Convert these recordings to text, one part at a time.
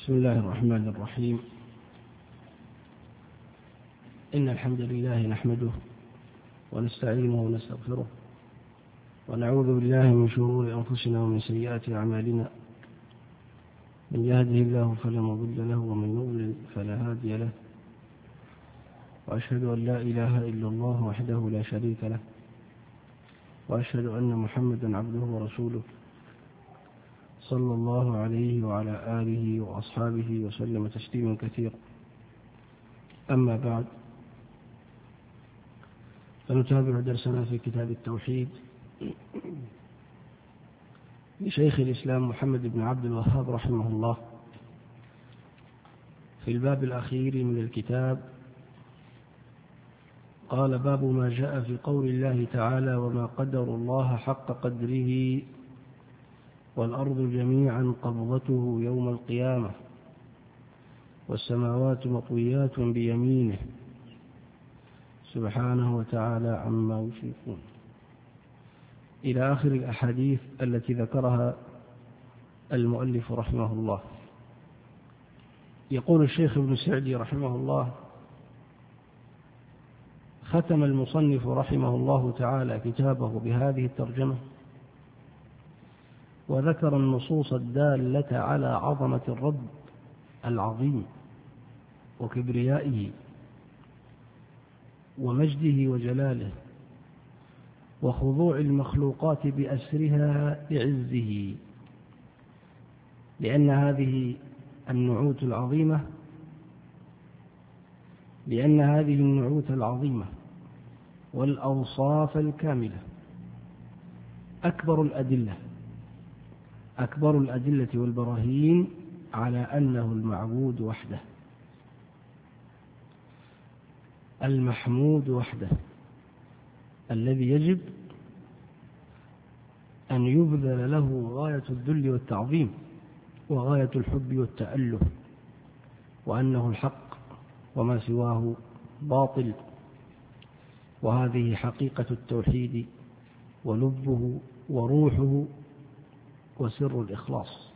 بسم الله الرحمن الرحيم. إن الحمد لله نحمده ونستعينه ونستغفره ونعوذ بالله من شرور أنفسنا ومن سيئات أعمالنا. من يهده الله فلا مضل له ومن يضلل فلا هادي له، وأشهد أن لا إله إلا الله وحده لا شريك له، وأشهد أن محمدا عبده ورسوله صلى الله عليه وعلى آله وأصحابه وسلم تسليما كثيرا. أما بعد، فنتابع درسنا في كتاب التوحيد لشيخ الإسلام محمد بن عبد الوهاب رحمه الله، في الباب الأخير من الكتاب. قال: باب ما جاء في قول الله تعالى: وما قدر الله حق قدره والأرض جميعا قبضته يوم القيامة والسماوات مطويات بيمينه سبحانه وتعالى عما يشركون، إلى آخر الأحاديث التي ذكرها المؤلف رحمه الله. يقول الشيخ ابن سعدي رحمه الله: ختم المصنف رحمه الله تعالى كتابه بهذه الترجمة، وذكر النصوص الدالة على عظمة الرب العظيم وكبريائه ومجده وجلاله وخضوع المخلوقات بأسرها لعزه، لأن هذه النعوت العظيمة والأوصاف الكاملة أكبر الأدلة والبراهين على أنه المعبود وحده المحمود وحده، الذي يجب أن يبذل له غاية الذل والتعظيم وغاية الحب والتأله، وأنه الحق وما سواه باطل. وهذه حقيقة التوحيد ولبه وروحه وسر الإخلاص.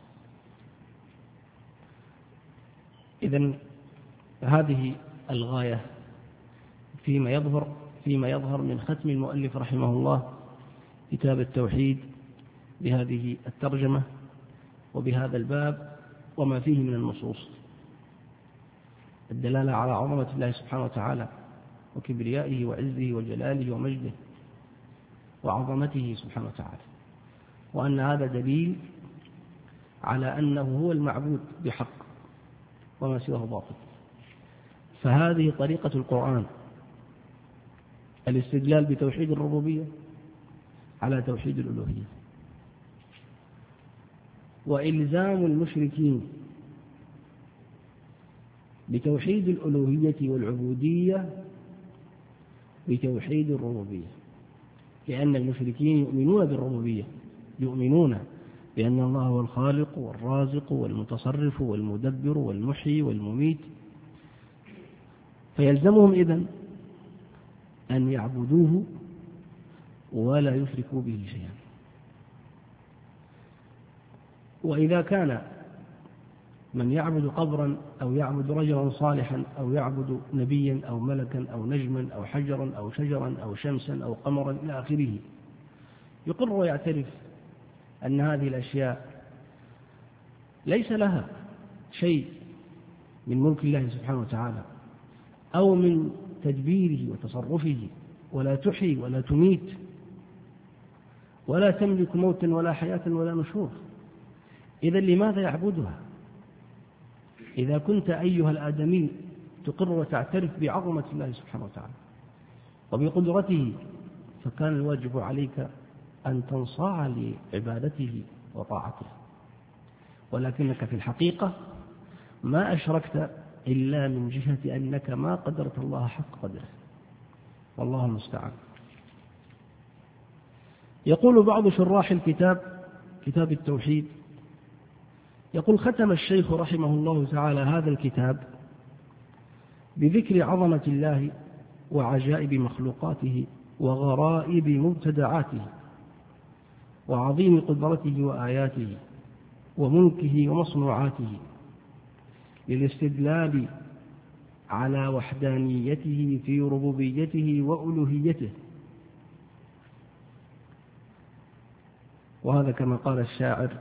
إذن هذه الغاية فيما يظهر من ختم المؤلف رحمه الله كتاب التوحيد بهذه الترجمة وبهذا الباب، وما فيه من النصوص الدلالة على عظمة الله سبحانه وتعالى وكبريائه وعزه وجلاله ومجده وعظمته سبحانه وتعالى، وأن هذا دليل على أنه هو المعبود بحق وما سواه باطل. فهذه طريقة القرآن: الاستدلال بتوحيد الربوبية على توحيد الألوهية، وإلزام المشركين بتوحيد الألوهية والعبودية بتوحيد الربوبية، لأن المشركين يؤمنون بالربوبية، يؤمنون بأن الله هو الخالق والرازق والمتصرف والمدبر والمحيي والمميت، فيلزمهم إذن أن يعبدوه ولا يشركوا به شيئا. وإذا كان من يعبد قبرا أو يعبد رجلا صالحا أو يعبد نبيا أو ملكا أو نجما أو حجرا أو شجرا أو شمسا أو قمرا إلى آخره، يقر ويعترف أن هذه الأشياء ليس لها شيء من ملك الله سبحانه وتعالى أو من تدبيره وتصرفه، ولا تحيي ولا تميت ولا تملك موتا ولا حياة ولا نشور. إذن لماذا يعبدها؟ إذا كنت أيها الآدمي تقر وتعترف بعظمة الله سبحانه وتعالى وبقدرته، فكان الواجب عليك أن تنصاع لعبادته وطاعته، ولكنك في الحقيقة ما أشركت إلا من جهة أنك ما قدرت الله حق قدره، والله المستعان. يقول بعض شراح كتاب التوحيد، يقول: ختم الشيخ رحمه الله تعالى هذا الكتاب بذكر عظمة الله وعجائب مخلوقاته وغرائب مبتدعاته وعظيم قدرته وآياته وملكه ومصنوعاته، للاستدلال على وحدانيته في ربوبيته وألوهيته. وهذا كما قال الشاعر: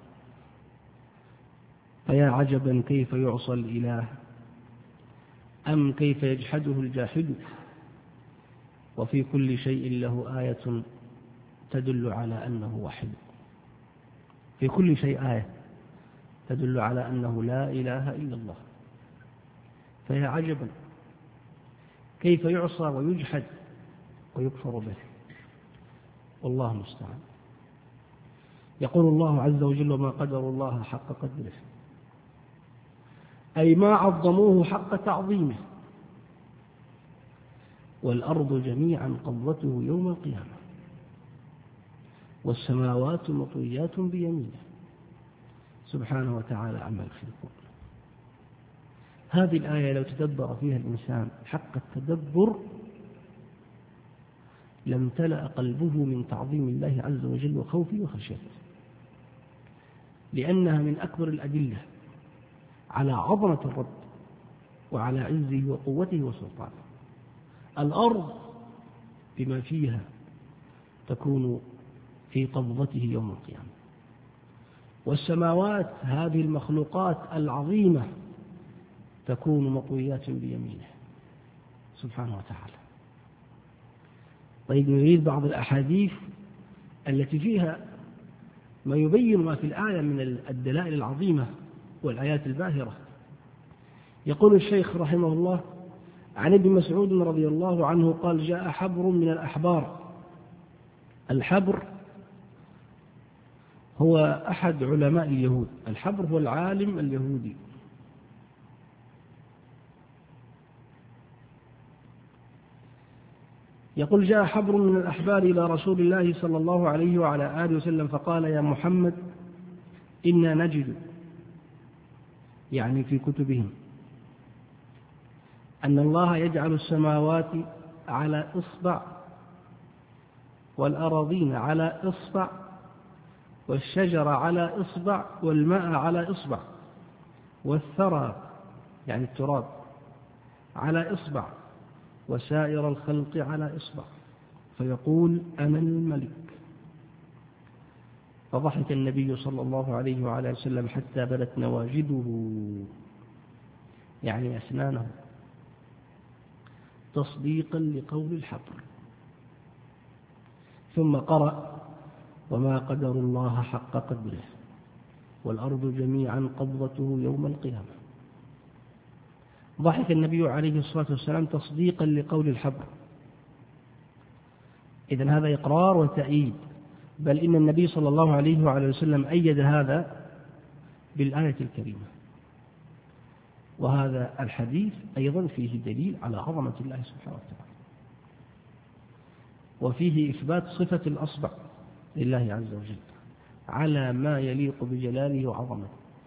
فيا عجبا كيف يعصى الإله أم كيف يجحده الجاحد، وفي كل شيء له آية تدل على أنه واحد. في كل شيء آية تدل على أنه لا إله إلا الله. فيا عجبا كيف يعصى ويجحد ويكفر به، والله المستعان. يقول الله عز وجل: وما قدر الله حق قدره، أي ما عظموه حق تعظيمه. والأرض جميعا قبضته يوم القيامة، والسماوات مطويات بيمينه سبحانه وتعالى عما يشركون. هذه الآية لو تدبر فيها الإنسان حق التدبر لامتلأ قلبه من تعظيم الله عز وجل وخوفه وخشيته، لأنها من أكبر الأدلة على عظمة الرب وعلى عزه وقوته وسلطانه. الأرض بما فيها تكون في قبضته يوم القيامة، والسماوات هذه المخلوقات العظيمة تكون مطويات بيمينه سبحانه وتعالى. طيب، نريد بعض الأحاديث التي فيها ما يبين ما في الآية من الدلائل العظيمة والآيات الباهرة. يقول الشيخ رحمه الله: عن ابن مسعود رضي الله عنه قال: جاء حبر من الأحبار. الحبر هو أحد علماء اليهود. الحبر هو العالم اليهودي. يقول: جاء حبر من الأحبار إلى رسول الله صلى الله عليه وعلى آله وسلم فقال: يا محمد، إنا نجد، يعني في كتبهم، أن الله يجعل السماوات على إصبع، والأراضين على إصبع، والشجر على إصبع، والماء على إصبع، والثرى يعني التراب على إصبع، وسائر الخلق على إصبع، فيقول: أنا الملك. فضحك النبي صلى الله عليه وعلى وسلم حتى بدت نواجذه، يعني أسنانه، تصديقا لقول الحبر. ثم قرأ: وما قدر الله حق قدره، والأرض جميعا قبضته يوم القيامة. ضحك النبي عليه الصلاة والسلام تصديقا لقول الحبر. إذن هذا إقرار وتأييد، بل إن النبي صلى الله عليه وعلى وسلم أيد هذا بالآية الكريمة. وهذا الحديث أيضا فيه دليل على عظمة الله سبحانه وتعالى، وفيه إثبات صفة الأصبع لله عز وجل على ما يليق بجلاله وعظمته.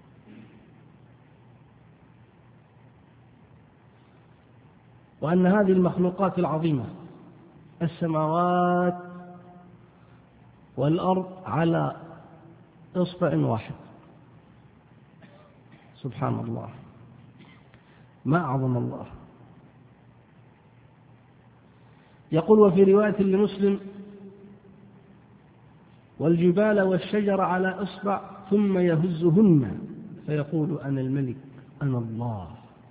وأن هذه المخلوقات العظيمة، السماوات والأرض، على إصبع واحد. سبحان الله، ما أعظم الله. يقول: وفي رواية لمسلم: والجبال والشجر على إصبع ثم يهزهن فيقول: أنا الملك، أنا الله.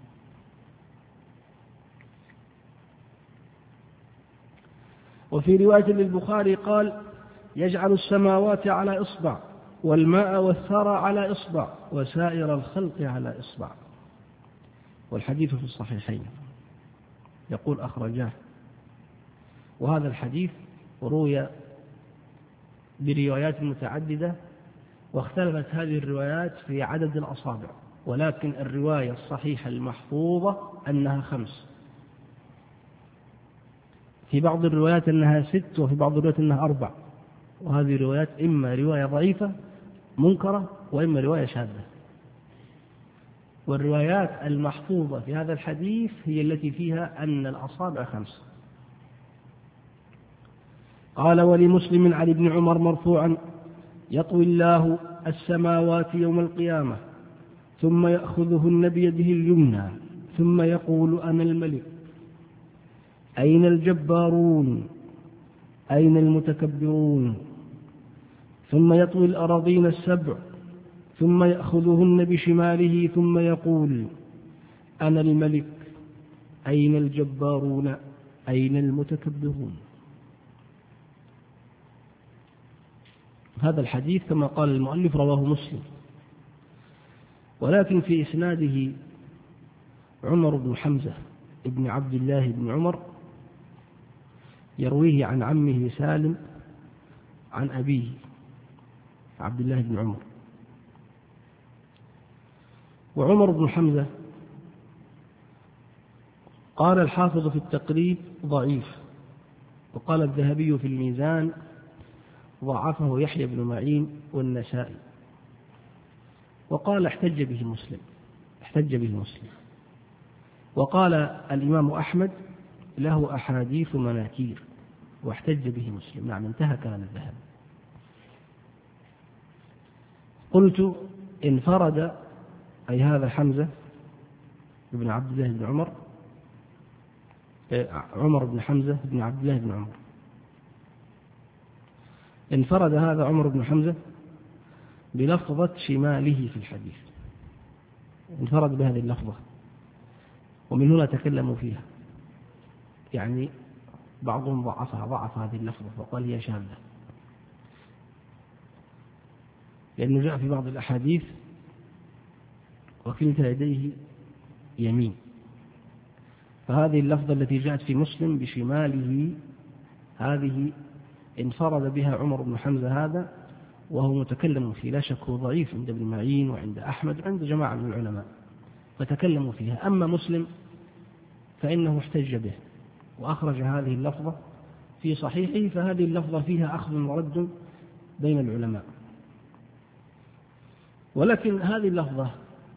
وفي رواية للبخاري قال: يجعل السماوات على إصبع، والماء والثرى على إصبع، وسائر الخلق على إصبع. والحديث في الصحيحين. يقول: أخرجاه. وهذا الحديث روي بروايات متعددة، واختلفت هذه الروايات في عدد الأصابع، ولكن الرواية الصحيحة المحفوظة أنها 5. في بعض الروايات أنها 6، وفي بعض الروايات أنها 4. وهذه الروايات إما رواية ضعيفة منكرة، وإما رواية شاذة. والروايات المحفوظة في هذا الحديث هي التي فيها أن الأصابع 5. قال: ولمسلم عن ابن عمر مرفوعا: يطوي الله السماوات يوم القيامة ثم يأخذهن بيده اليمنى ثم يقول أنا الملك، أين الجبارون، أين المتكبرون، ثم يطوي الأراضين السبع ثم يأخذهن بشماله ثم يقول أنا الملك، أين الجبارون، أين المتكبرون. هذا الحديث كما قال المؤلف رواه مسلم، ولكن في إسناده عمر بن حمزة ابن عبد الله بن عمر يرويه عن عمه سالم عن أبيه عبد الله بن عمر. وعمر بن حمزة قال الحافظ في التقريب ضعيف، وقال الذهبي في الميزان ضعفه يحيى بن معين والنسائي، وقال احتج به مسلم، وقال الإمام أحمد له أحاديث مناكير واحتج به مسلم. نعم، انتهى كلام الذهبي. قلت انفرد أي هذا حمزة بن عبد الله بن عمر، عمر بن حمزة بن عبد الله بن عمر، انفرد هذا عمر بن حمزة بلفظة شماله في الحديث، انفرد بهذه اللفظة، ومن هنا تكلموا فيها، يعني بعضهم ضعف هذه اللفظة وقال هي شاذة، لأنه جاء في بعض الأحاديث وكلتا يديه يمين، فهذه اللفظة التي جاءت في مسلم بشماله هذه انفرد بها عمر بن حمزة هذا، وهو متكلم فيه، لا شك هو ضعيف عند ابن معين وعند أحمد وعند جماعة من العلماء فتكلموا فيها. أما مسلم فإنه احتج به وأخرج هذه اللفظة في صحيحه، فهذه اللفظة فيها أخذ ورد بين العلماء. ولكن هذه اللفظة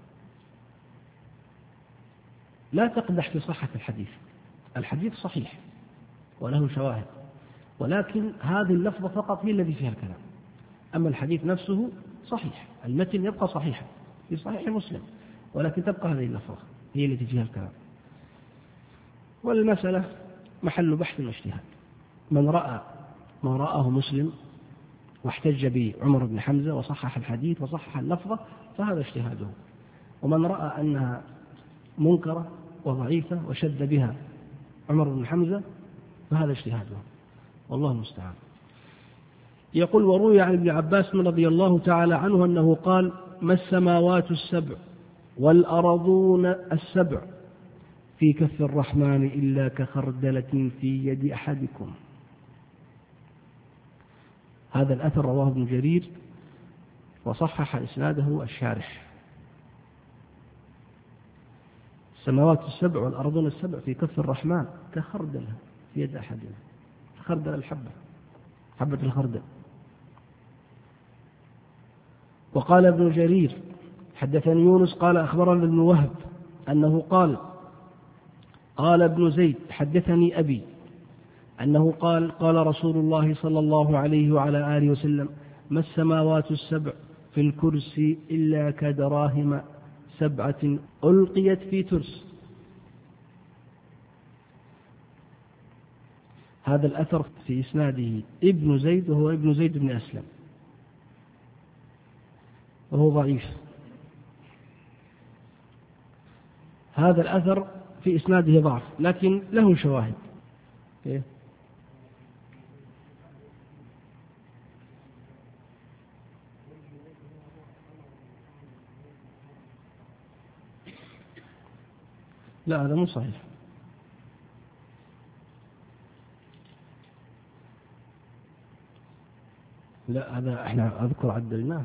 لا تقدح في صحة الحديث، الحديث صحيح وله شواهد، ولكن هذه اللفظة فقط هي التي فيها الكلام. أما الحديث نفسه صحيح، المتن يبقى صحيحا في صحيح مسلم، ولكن تبقى هذه اللفظة هي التي فيها الكلام. والمسألة محل بحث واجتهاد. من رأى ما رآه مسلم واحتج به عمر بن حمزة وصحح الحديث وصحح اللفظة فهذا اجتهاده، ومن رأى أنها منكرة وضعيفة وشد بها عمر بن حمزة فهذا اجتهاده، والله المستعان. يقول وروي عن ابن عباس رضي الله تعالى عنه أنه قال ما السماوات السبع والأرضون السبع في كف الرحمن إلا كخردلة في يد أحدكم. هذا الأثر رواه ابن جرير وصحح إسناده الشارح. السماوات السبع والأرضون السبع في كف الرحمن كخردلة في يد أحدنا، خردل الحبة، حبة الخردل. وقال ابن جرير حدثني يونس قال أخبرنا ابن وهب أنه قال ابن زيد حدثني أبي أنه قال رسول الله صلى الله عليه وعلى آله وسلم ما السماوات السبع في الكرسي إلا كدراهم 7 ألقيت في ترس. هذا الأثر في إسناده ابن زيد وهو ابن زيد بن أسلم وهو ضعيف. هذا الأثر في إسناده ضعف لكن له شواهد. لا هذا مو صحيح. لا هذا احنا أذكر عدلناه.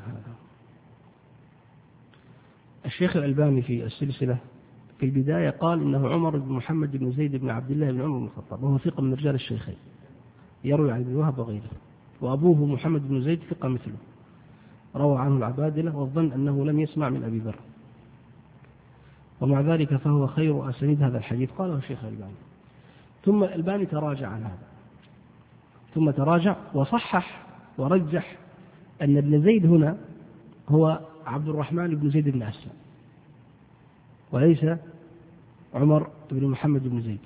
الشيخ الألباني في السلسلة في البداية قال إنه عمر بن محمد بن زيد بن عبد الله بن عمر بن الخطاب، وهو ثقة من رجال الشيخين يروي عن ابن وهب وغيره، وأبوه محمد بن زيد ثقة مثله روى عنه العبادلة، والظن أنه لم يسمع من أبي ذر، ومع ذلك فهو خير أسانيد هذا الحديث قاله الشيخ الألباني. ثم الألباني تراجع عن هذا، ثم تراجع وصحح ورجح أن ابن زيد هنا هو عبد الرحمن بن زيد بن أسلم وليس عمر بن محمد بن زيد.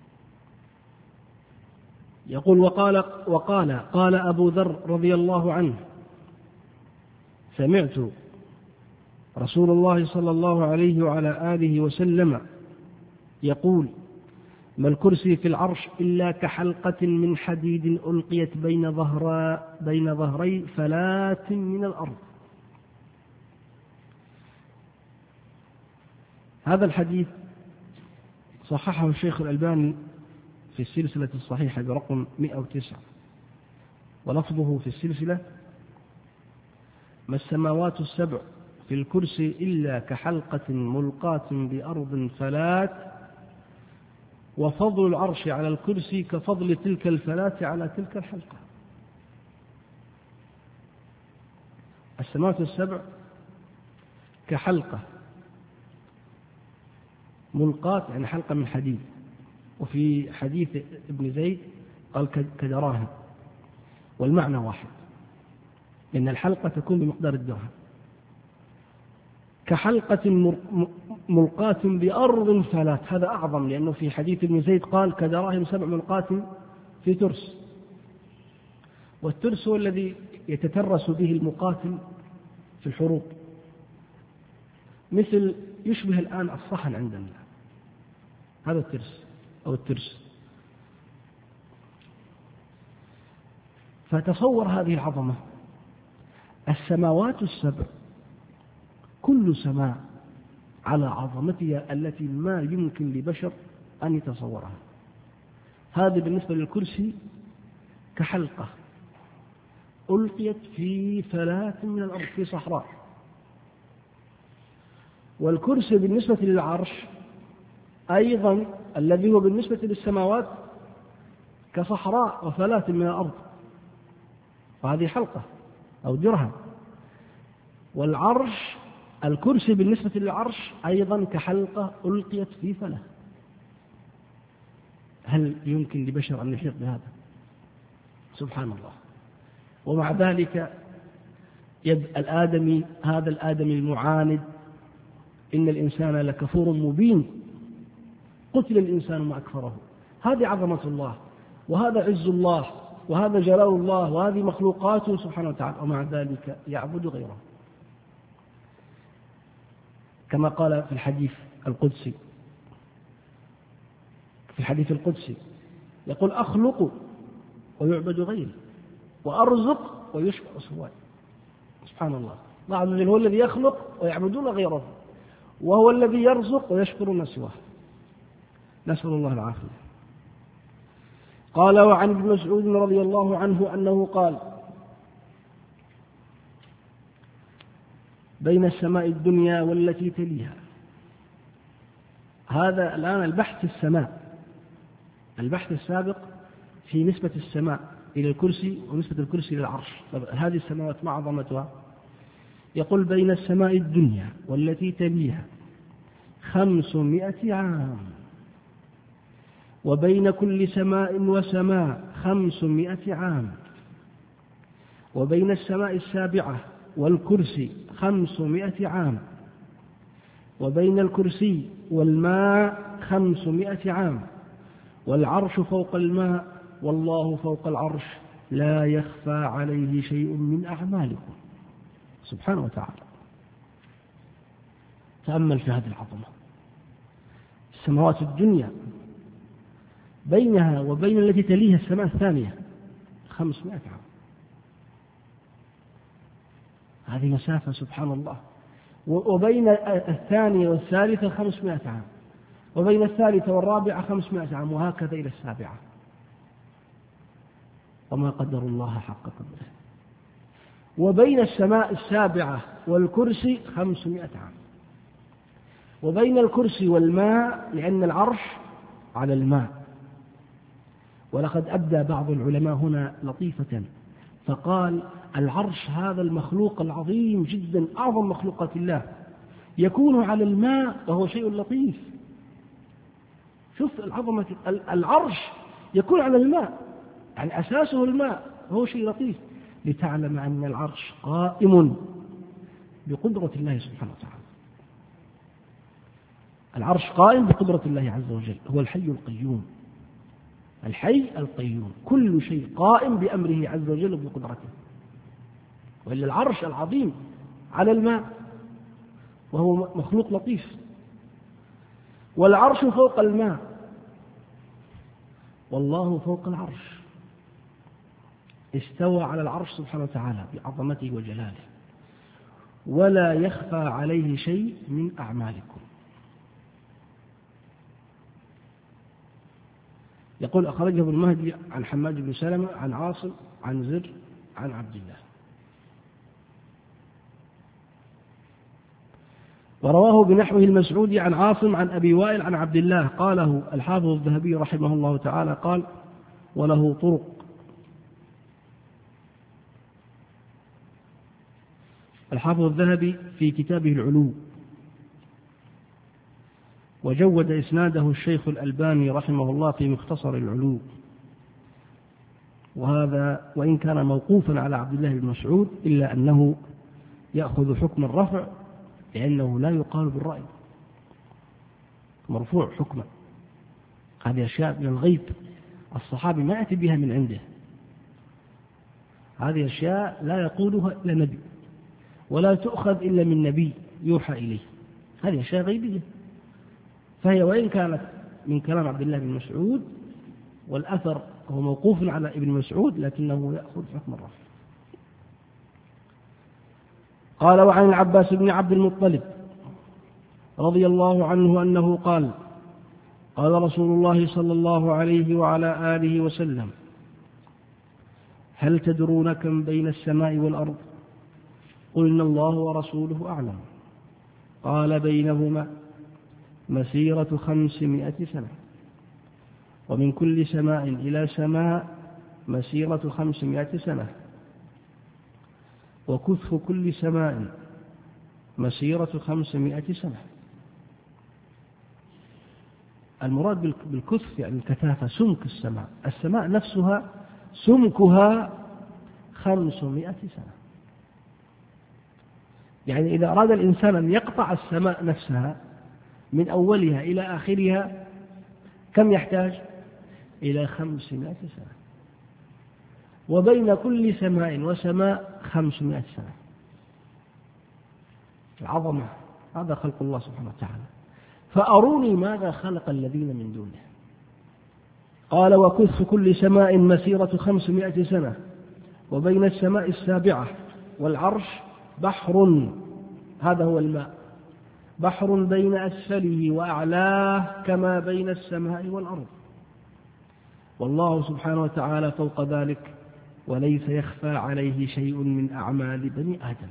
يقول قال أبو ذر رضي الله عنه: سمعت رسول الله صلى الله عليه وعلى آله وسلم يقول: ما الكرسي في العرش إلا كحلقة من حديد ألقيت بين ظهري فلاة من الأرض. هذا الحديث صححه الشيخ الألباني في السلسلة الصحيحة برقم 109، ولفظه في السلسلة: ما السماوات السبع في الكرسي إلا كحلقة ملقاة بأرض فلات، وفضل العرش على الكرسي كفضل تلك الفلاة على تلك الحلقة. السماوات السبع كحلقة ملقاة، يعني حلقة من حديد، وفي حديث ابن زيد قال كدراهم، والمعنى واحد، لأن الحلقة تكون بمقدار الدرهم. كحلقة ملقاة بأرض فلات، هذا أعظم، لأنه في حديث ابن زيد قال كدراهم 7 ملقاة في ترس، والترس هو الذي يتترس به المقاتل في الحروب، مثل يشبه الآن الصحن عندنا، هذا الترس أو الترس. فتصور هذه العظمة، السماوات السبع كل سماء على عظمتها التي ما يمكن لبشر أن يتصورها. هذه بالنسبة للكرسي كحلقة ألقيت في فلاة من الأرض في صحراء، والكرسي بالنسبة للعرش أيضا الذي هو بالنسبة للسماوات كصحراء وفلاة من الأرض، وهذه حلقة أو درهم. والعرش الكرسي بالنسبة للعرش أيضا كحلقة ألقيت في فلاة. هل يمكن لبشر أن يحيط بهذا؟ سبحان الله. ومع ذلك الآدمي، هذا الآدمي المعاند، إن الإنسان لكفور مبين، قتل الإنسان ما أكفره. هذه عظمة الله، وهذا عز الله، وهذا جلال الله، وهذه مخلوقاته سبحانه وتعالى، ومع ذلك يعبد غيره. كما قال في الحديث القدسي، يقول: أخلق ويعبد غيري، وأرزق ويشكر سواي. سبحان الله. الله عز وجل هو الذي يخلق ويعبدون غيره، وهو الذي يرزق ويشكرون سواه. نسأل الله العافية. قال: وعن ابن مسعود رضي الله عنه أنه قال: بين السماء الدنيا والتي تليها. هذا الآن البحث السماء، البحث السابق في نسبة السماء إلى الكرسي ونسبة الكرسي إلى العرش. هذه السماوات ما عظمتها؟ يقول: بين السماء الدنيا والتي تليها 500 عام، وبين كل سماء وسماء 500 عام، وبين السماء السابعة والكرسي 500 عام، وبين الكرسي والماء 500 عام، والعرش فوق الماء، والله فوق العرش، لا يخفى عليه شيء من أعمالكم سبحانه وتعالى. تأمل في هذه العظمة. السماوات الدنيا بينها وبين التي تليها السماء الثانية 500 عام. هذه مسافة سبحان الله. وبين الثانية والثالثة 500 عام، وبين الثالثة والرابعة 500 عام، وهكذا إلى السابعة. وما قدر الله حق قدره. وبين السماء السابعة والكرسي 500 عام، وبين الكرسي والماء، لأن العرش على الماء. ولقد أبدى بعض العلماء هنا لطيفة فقال: العرش هذا المخلوق العظيم جدا، أعظم مخلوقات الله، يكون على الماء وهو شيء لطيف. شوف العظمة، العرش يكون على الماء، يعني أساسه الماء، وهو شيء لطيف، لتعلم أن العرش قائم بقدرة الله سبحانه وتعالى. العرش قائم بقدرة الله عز وجل، هو الحي القيوم. الحي القيوم، كل شيء قائم بأمره عز وجل وبقدرته. وإلا العرش العظيم على الماء وهو مخلوق لطيف، والعرش فوق الماء والله فوق العرش، استوى على العرش سبحانه وتعالى بعظمته وجلاله، ولا يخفى عليه شيء من أعمالكم. يقول أخرجه ابن مهدي عن حماد بن سلمة عن عاصم عن زر عن عبد الله. ورواه بنحوه المسعودي عن عاصم عن أبي وائل عن عبد الله قاله الحافظ الذهبي رحمه الله تعالى قال: وله طرق. الحافظ الذهبي في كتابه العلو، وجود إسناده الشيخ الألباني رحمه الله في مختصر العلو، وهذا وإن كان موقوفا على عبد الله بن مسعود إلا أنه يأخذ حكم الرفع، لأنه لا يقال بالرأي، مرفوع حكما. هذه أشياء من الغيب، الصحابي ما يأتي بها من عنده، هذه أشياء لا يقولها إلا نبي، ولا تؤخذ إلا من نبي يوحى إليه، هذه أشياء غيبية. فهي وإن كانت من كلام عبد الله بن مسعود والأثر هو موقوف على ابن مسعود، لكنه يأخذ حكم الرفع. قال: وعن العباس بن عبد المطلب رضي الله عنه أنه قال: قال رسول الله صلى الله عليه وعلى آله وسلم: هل تدرون كم بين السماء والأرض؟ قلنا: الله ورسوله أعلم. قال: بينهما مسيرة 500 سنة، ومن كل سماء إلى سماء مسيرة 500 سنة، وكثف كل سماء مسيرة 500 سنة. المراد بالكثف يعني الكثافة، سمك السماء، السماء نفسها سمكها 500 سنة. يعني إذا أراد الإنسان أن يقطع السماء نفسها من أولها إلى آخرها كم يحتاج؟ إلى 500 سنة، وبين كل سماء وسماء 500 سنة. العظمة، هذا خلق الله سبحانه وتعالى. فأروني ماذا خلق الذين من دونه. قال: وكثف كل سماء مسيرة 500 سنة، وبين السماء السابعة والعرش بحر، هذا هو الماء، بحر بين أسفله وأعلاه كما بين السماء والأرض، والله سبحانه وتعالى فوق ذلك، وليس يخفى عليه شيء من أعمال بني آدم.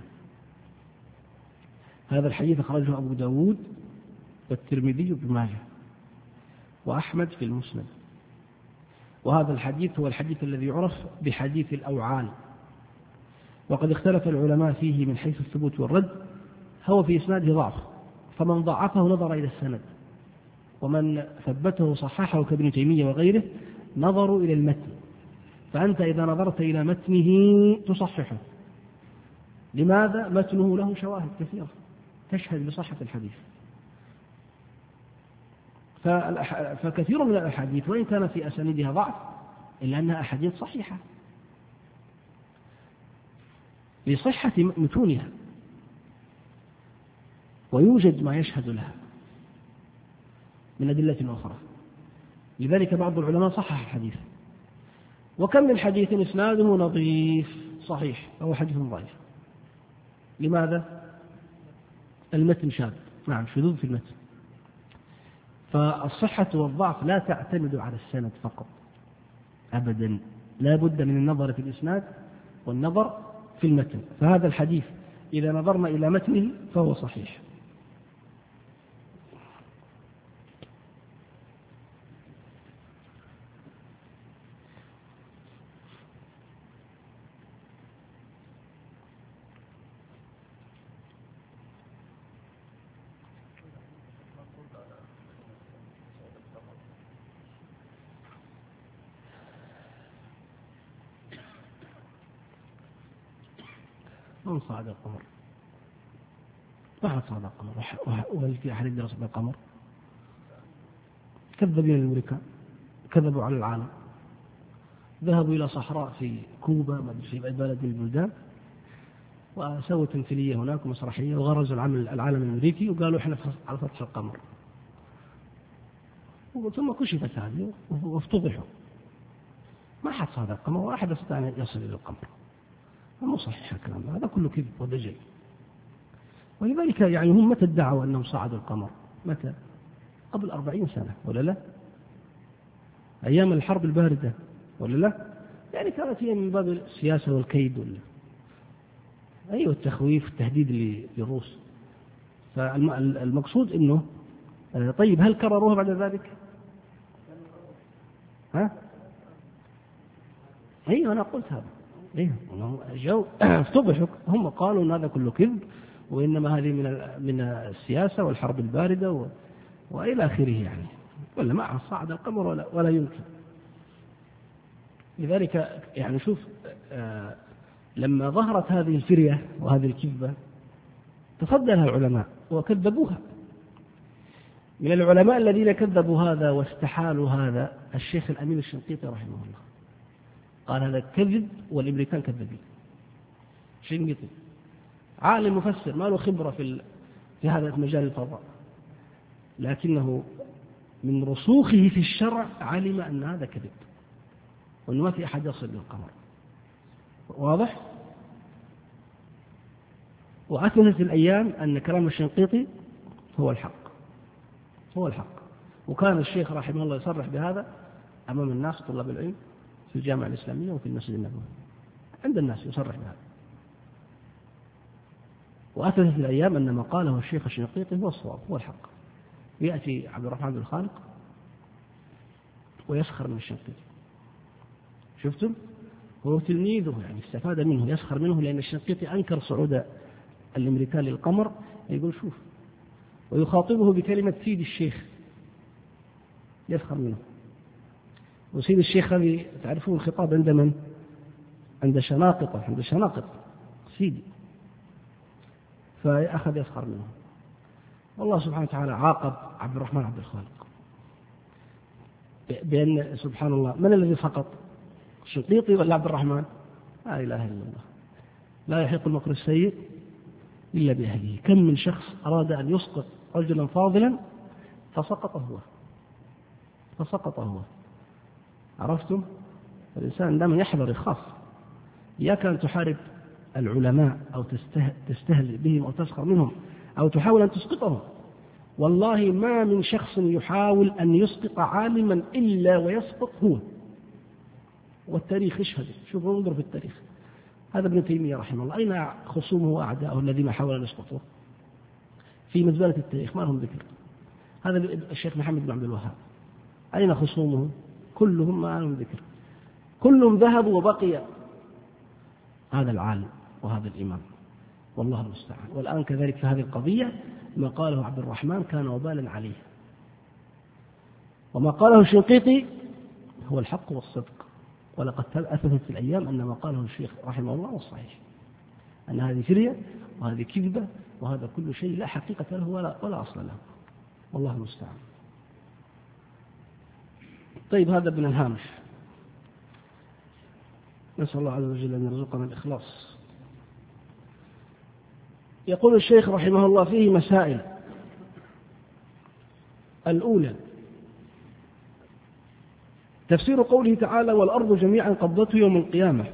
هذا الحديث أخرجه أبو داود والترمذي وابن ماجه وأحمد في المسند. وهذا الحديث هو الحديث الذي يعرف بحديث الأوعال، وقد اختلف العلماء فيه من حيث الثبوت والرد. هو في إسناده ضعف، فمن ضعفه نظر إلى السند، ومن ثبته صححه كابن تيمية وغيره نظروا إلى المتن. فأنت إذا نظرت إلى متنه تصححه. لماذا؟ متنه له شواهد كثيرة تشهد بصحة الحديث. فكثير من الأحاديث وإن كان في أسانيدها ضعف إلا أنها أحاديث صحيحة لصحة متونها، ويوجد ما يشهد لها من أدلة أخرى. لذلك بعض العلماء صحح الحديث. وكم من حديث إسناده نظيف صحيح أو حديث ضعيف. لماذا؟ المتن شاذ، نعم، شذوذ في المتن. فالصحة والضعف لا تعتمد على السند فقط أبدا، لا بد من النظر في الإسناد والنظر في المتن. فهذا الحديث إذا نظرنا إلى متنه فهو صحيح. من صعد القمر؟ ما حد صعد القمر؟ وهل في أحد يدرس بالقمر؟ كذبين الأمريكان، كذبوا على العالم، ذهبوا إلى صحراء في كوبا في بلد من البلدان وسووا تمثيلية هناك ومسرحية وغرزوا العالم الأمريكي وقالوا إحنا على سطح القمر، ثم كشفت هذه وافتضحوا. ما حد صاد القمر ولا أحد يستطيع أن يصل إلى القمر، مو صحيح الكلام هذا كله كذب ودجل. ولذلك يعني هم متى ادعوا أنهم صعدوا القمر؟ متى؟ قبل 40 سنة ولا لا؟ أيام الحرب الباردة ولا لا؟ يعني كانت هي من باب السياسة والكيد ولا أيوة التخويف والتهديد للروس. فالمقصود إنه طيب هل كرروها بعد ذلك؟ ها؟ أيوة أنا قلت هذا. أيوة جو افتضحوا، هم قالوا أن هذا كله كذب وإنما هذه من السياسة والحرب الباردة وإلى آخره يعني، ولا ما صعد القمر ولا يمكن. لذلك يعني شوف لما ظهرت هذه الفرية وهذه الكذبة تصدى لها العلماء وكذبوها. من العلماء الذين كذبوا هذا واستحالوا هذا الشيخ الأمين الشنقيطي رحمه الله، قال هذا كذب والأمريكان كذبين. الشنقيطي عالم مفسر ما له خبرة في هذا مجال الفضاء، لكنه من رسوخه في الشرع علم أن هذا كذب وأنه ما في أحد يصل للقمر. واضح؟ وأثبتت الأيام أن كلام الشنقيطي هو الحق، هو الحق. وكان الشيخ رحمه الله يصرح بهذا أمام الناس طلاب العلم في الجامعة الإسلامية وفي المسجد النبوي، عند الناس يصرح بهذا. وأثبتت الأيام أن ما قاله الشيخ الشنقيطي هو الصواب، هو الحق. يأتي عبد الرحمن بن الخالق ويسخر من الشنقيطي، شفتم؟ هو تلميذه يعني استفاد منه، يسخر منه، لأن الشنقيطي أنكر صعود الأمريكان للقمر، يقول شوف، ويخاطبه بكلمة سيد الشيخ، يسخر منه. وسيد الشيخ هذه تعرفون الخطاب عند من؟ عند شناقطة، عند شناقطة سيدي، فأخذ يسخر منه. والله سبحانه وتعالى عاقب عبد الرحمن عبد الخالق بأن سبحان الله من الذي سقط؟ الشنقيطي ولا عبد الرحمن؟ لا إله إلا الله. لا يحيق المكر السيء إلا بأهله. كم من شخص أراد أن يسقط رجلا فاضلا فسقط هو. عرفتم؟ الإنسان دائما يحذر يخاف، إياك أن تحارب العلماء أو تستهزئ بهم أو تسخر منهم أو تحاول أن تسقطهم. والله ما من شخص يحاول أن يسقط عالما إلا ويسقط هو، والتاريخ يشهد. شوفوا انظر في التاريخ، هذا ابن تيمية رحمه الله أين خصومه وأعداءه الذين حاولوا أن يسقطوه؟ في مزبلة التاريخ ما لهم ذكر. هذا الشيخ محمد بن عبد الوهاب أين خصومه؟ كلهم ما لهم ذكر، كلهم ذهبوا وبقي هذا العالم وهذا الإمام، والله المستعان. والآن كذلك في هذه القضية ما قاله عبد الرحمن كان وبالا عليه، وما قاله الشنقيطي هو الحق والصدق. ولقد أثبتت في الأيام أن ما قاله الشيخ رحمه الله هو الصحيح، أن هذه فرية وهذه كذبة وهذا كل شيء لا حقيقة له ولا أصل له، والله المستعان. طيب هذا ابن الهامش، نسأل الله عز وجل أن يرزقنا الإخلاص. يقول الشيخ رحمه الله فيه مسائل. الأولى تفسير قوله تعالى والأرض جميعا قبضته يوم القيامة.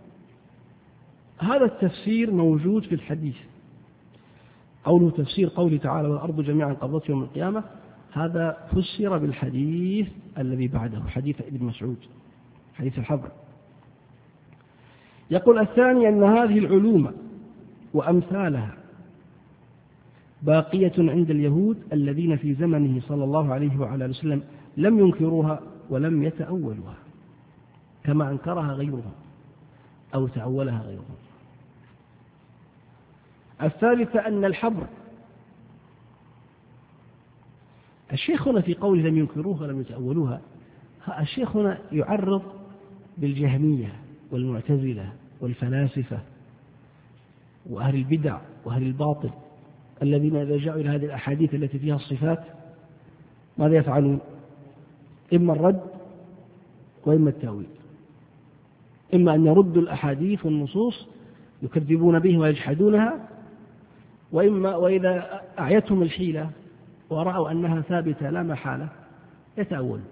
هذا التفسير موجود في الحديث، قوله تفسير قوله تعالى والأرض جميعا قبضته يوم القيامة، هذا فسر بالحديث الذي بعده، حديث ابن مسعود، حديث الحبر. يقول الثاني أن هذه العلوم وأمثالها باقية عند اليهود الذين في زمنه صلى الله عليه وعلى وسلم لم ينكروها ولم يتأولوها كما أنكرها غيرهم أو تأولها غيرهم. الثالثة أن الحبر، الشيخ هنا في قوله لم ينكروها ولم يتأولوها، الشيخ هنا يعرض بالجهمية والمعتزلة والفلاسفة وأهل البدع وأهل الباطل الذين إذا جاءوا إلى هذه الأحاديث التي فيها الصفات ماذا يفعلون؟ إما الرد وإما التأويل، إما أن يردوا الأحاديث والنصوص يكذبون به ويجحدونها، وإما وإذا أعيتهم الحيلة ورأوا أنها ثابتة لا محالة يتأولوا.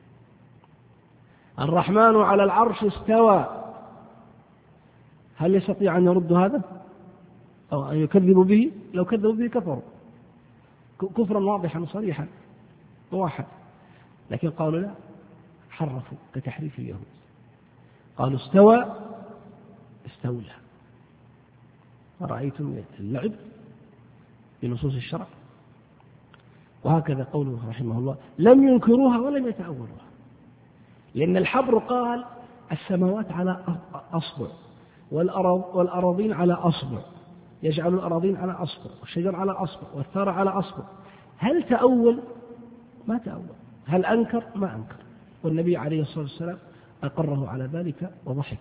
الرحمن على العرش استوى، هل يستطيع أن يرد هذا أو أن يكذبوا به؟ لو كذبوا به كفروا كفرا واضحا صريحا واحد، لكن قالوا لا، حرفوا كتحريف اليهود، قالوا استوى استولى. أرأيتم اللعب بنصوص الشرع؟ وهكذا قوله رحمه الله لم ينكروها ولم يتأولوها، لأن الحبر قال السماوات على أصبع والأراضين على أصبع، يجعل الأراضين على أصبع والشجر على أصبع والثرى على أصبع. هل تأول؟ ما تأول. هل أنكر؟ ما أنكر. والنبي عليه الصلاة والسلام أقره على ذلك وضحك.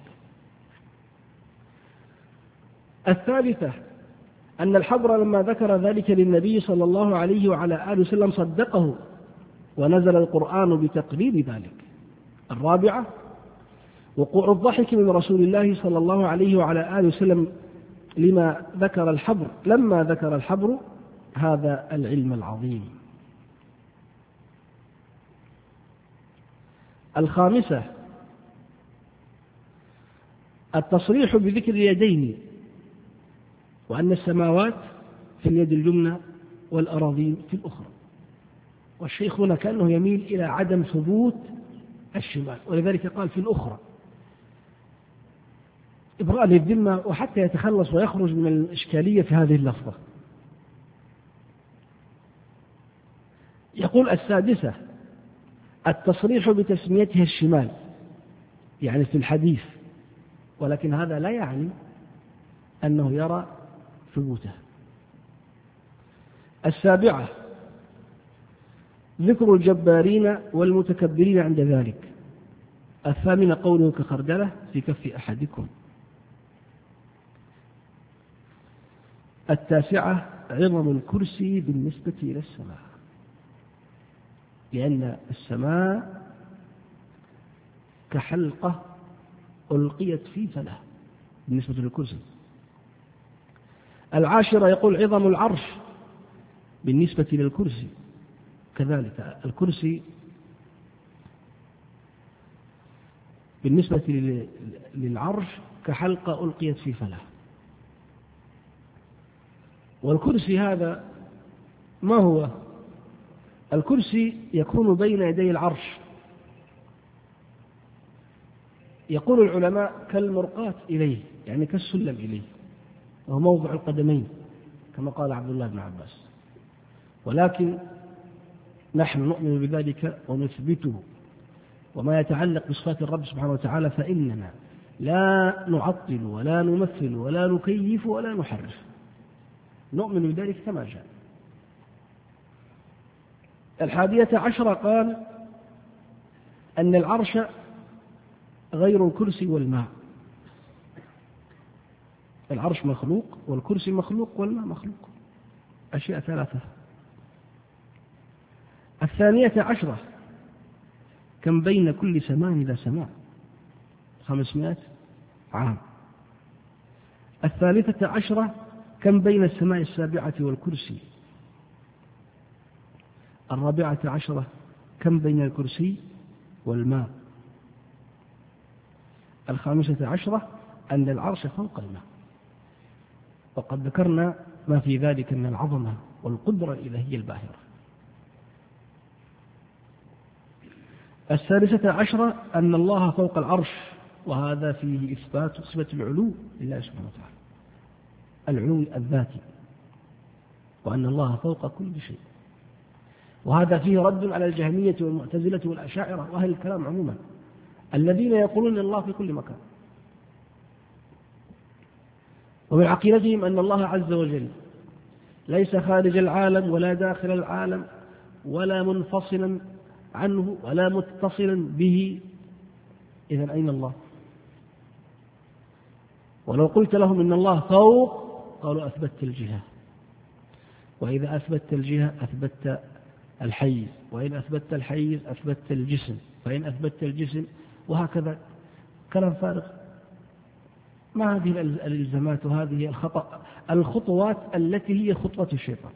الثالثة أن الحبر لما ذكر ذلك للنبي صلى الله عليه وعلى آله وسلم صدقه ونزل القرآن بتقرير ذلك. الرابعة وقوع الضحك من رسول الله صلى الله عليه وعلى آله وسلم لما ذكر الحبر، لما ذكر الحبر هذا العلم العظيم. الخامسة التصريح بذكر اليدين، وأن السماوات في اليد اليمنى والأراضين في الأخرى. والشيخ هنا كأنه يميل إلى عدم ثبوت الشمال، ولذلك قال في الأخرى إبراء للذمة وحتى يتخلص ويخرج من الإشكالية في هذه اللفظة. يقول السادسة التصريح بتسميتها الشمال، يعني في الحديث، ولكن هذا لا يعني أنه يرى ثبوته. السابعة ذكر الجبارين والمتكبرين عند ذلك. الثامنة قوله كخردلة في كف أحدكم. التاسعة عظم الكرسي بالنسبة إلى السماء، لأن السماء كحلقة ألقيت في فلاه بالنسبة للكرسي. العاشرة يقول عظم العرش بالنسبة للكرسي، كذلك الكرسي بالنسبة للعرش كحلقة ألقيت في فلاه. والكرسي هذا ما هو؟ الكرسي يكون بين يدي العرش، يقول العلماء كالمرقاة إليه، يعني كالسلم إليه، وهو موضع القدمين كما قال عبد الله بن عباس. ولكن نحن نؤمن بذلك ونثبته، وما يتعلق بصفات الرب سبحانه وتعالى فإننا لا نعطل ولا نمثل ولا نكيف ولا نحرف، نؤمن بذلك كما جاء. 11 قال أن العرش غير الكرسي والماء، العرش مخلوق والكرسي مخلوق والماء مخلوق، أشياء ثلاثة. 12 كم بين كل سماء إلى سماء 500 عام. 13 كم بين السماء السابعة والكرسي. 14 كم بين الكرسي والماء. 15 أن العرش فوق الماء. وقد ذكرنا ما في ذلك من العظمة والقدرة الإلهية الباهرة. 16 أن الله فوق العرش، وهذا فيه إثبات صفة العلو لله سبحانه وتعالى، العلو الذاتي، وأن الله فوق كل شيء. وهذا فيه رد على الجهمية والمعتزلة والأشاعرة وأهل الكلام عموما الذين يقولون أن الله في كل مكان، ومن عقيدتهم أن الله عز وجل ليس خارج العالم ولا داخل العالم ولا منفصلا عنه ولا متصلا به. إذن أين الله؟ ولو قلت لهم إن الله فوق قالوا أثبتت الجهة، وإذا أثبتت الجهة أثبتت الحيز، وإن أثبتت الحيز أثبتت الجسم، فإن أثبتت الجسم، وهكذا. كلام فارغ. ما هذه الإلزامات وهذه الخطوات التي هي خطوة الشيطان.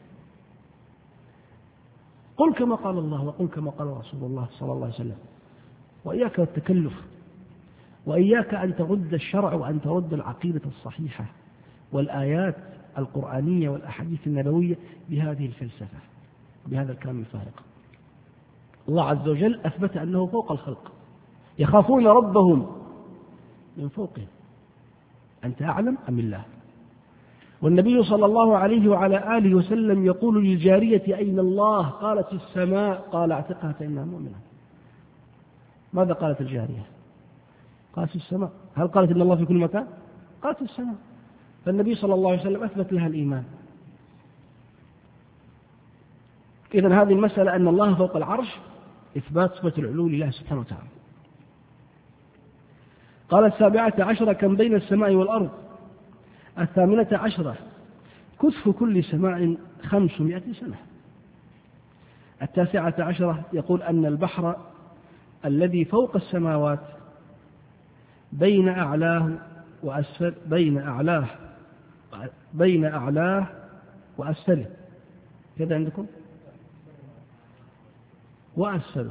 قل كما قال الله وقل كما قال رسول الله صلى الله عليه وسلم، وإياك والتكلف، وإياك أن ترد الشرع وأن ترد العقيدة الصحيحة والآيات القرآنية والأحاديث النبوية بهذه الفلسفة، بهذا الكلام الفارغ. الله عز وجل أثبت أنه فوق الخلق، يخافون ربهم من فوقهم. أنت أعلم أم الله؟ والنبي صلى الله عليه وعلى آله وسلم يقول للجارية أين الله؟ قالت السماء. قال اعتقها فإنها مؤمنة. ماذا قالت الجارية؟ قالت السماء. هل قالت إن الله في كل مكان؟ قالت السماء. فالنبي صلى الله عليه وسلم أثبت لها الإيمان. إذن هذه المسألة أن الله فوق العرش إثبات صفة العلو لله سبحانه وتعالى. قال 17 كم بين السماء والأرض. 18 كثف كل سماء 500 سنة. 19 يقول أن البحر الذي فوق السماوات بين أعلاه وأسفل، بين أعلاه وأسفله، كذا عندكم؟ وأسفله.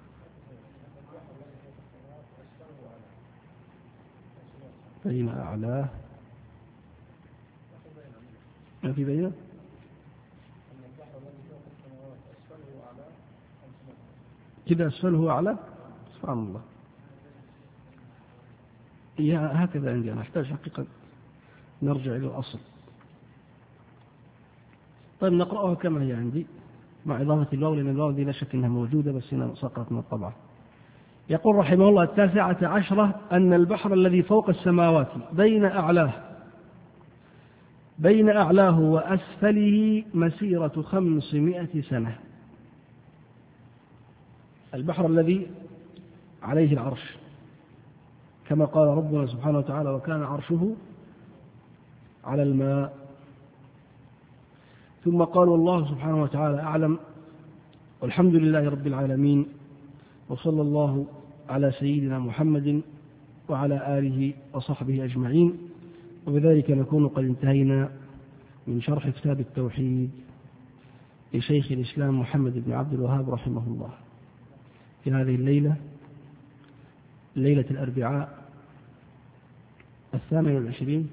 بين أعلاه، ما في بينه؟ كذا أسفله وأعلاه، سبحان الله. هكذا عندي، أنا أحتاج حقيقة نرجع إلى الأصل. طيب نقرأها كما هي عندي مع إضافة الواو، لأن الواو دي لا شك أنها موجودة بس هنا سقطت من الطبعة. يقول رحمه الله 19 أن البحر الذي فوق السماوات بين أعلاه وأسفله مسيرة 500 سنة. البحر الذي عليه العرش، كما قال ربنا سبحانه وتعالى وكان عرشه على الماء. ثم قال والله سبحانه وتعالى أعلم، والحمد لله رب العالمين، وصلى الله على سيدنا محمد وعلى آله وصحبه أجمعين. وبذلك نكون قد انتهينا من شرح كتاب التوحيد لشيخ الإسلام محمد بن عبد الوهاب رحمه الله في هذه الليلة، ليلة الأربعاء 28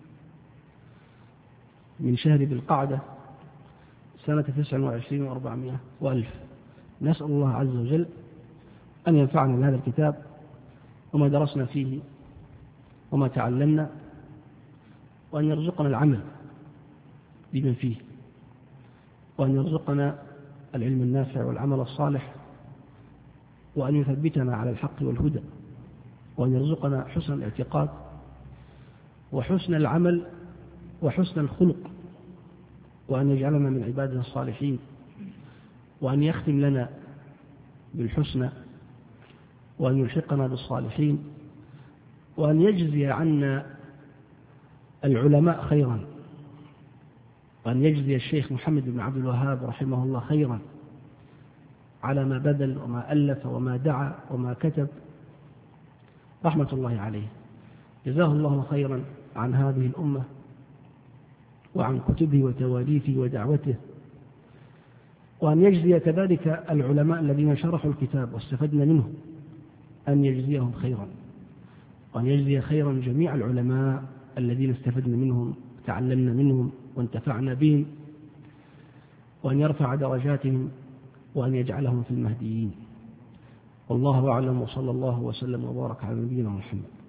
من شهر ذي القعدة سنة 29 و400 وألف. نسأل الله عز وجل أن ينفعنا بهذا الكتاب وما درسنا فيه وما تعلمنا، وأن يرزقنا العمل بما فيه، وأن يرزقنا العلم النافع والعمل الصالح، وأن يثبتنا على الحق والهدى، وأن يرزقنا حسن الاعتقاد وحسن العمل وحسن الخلق، وأن يجعلنا من عباده الصالحين، وأن يختم لنا بالحسنى، وأن يلحقنا بالصالحين، وأن يجزي عنا العلماء خيرا، وأن يجزي الشيخ محمد بن عبد الوهاب رحمه الله خيرا على ما بذل وما ألف وما دعا وما كتب، رحمة الله عليه. جزاه الله خيرا عن هذه الأمة وعن كتبه وتواليفه ودعوته، وأن يجزي كذلك العلماء الذين شرحوا الكتاب واستفدنا منه، أن يجزيهم خيرا، وأن يجزي خيرا جميع العلماء الذين استفدنا منهم تعلمنا منهم وانتفعنا بهم، وأن يرفع درجاتهم وأن يجعلهم في المهديين. والله أعلم، وصلى الله وسلم وبارك على نبينا محمد.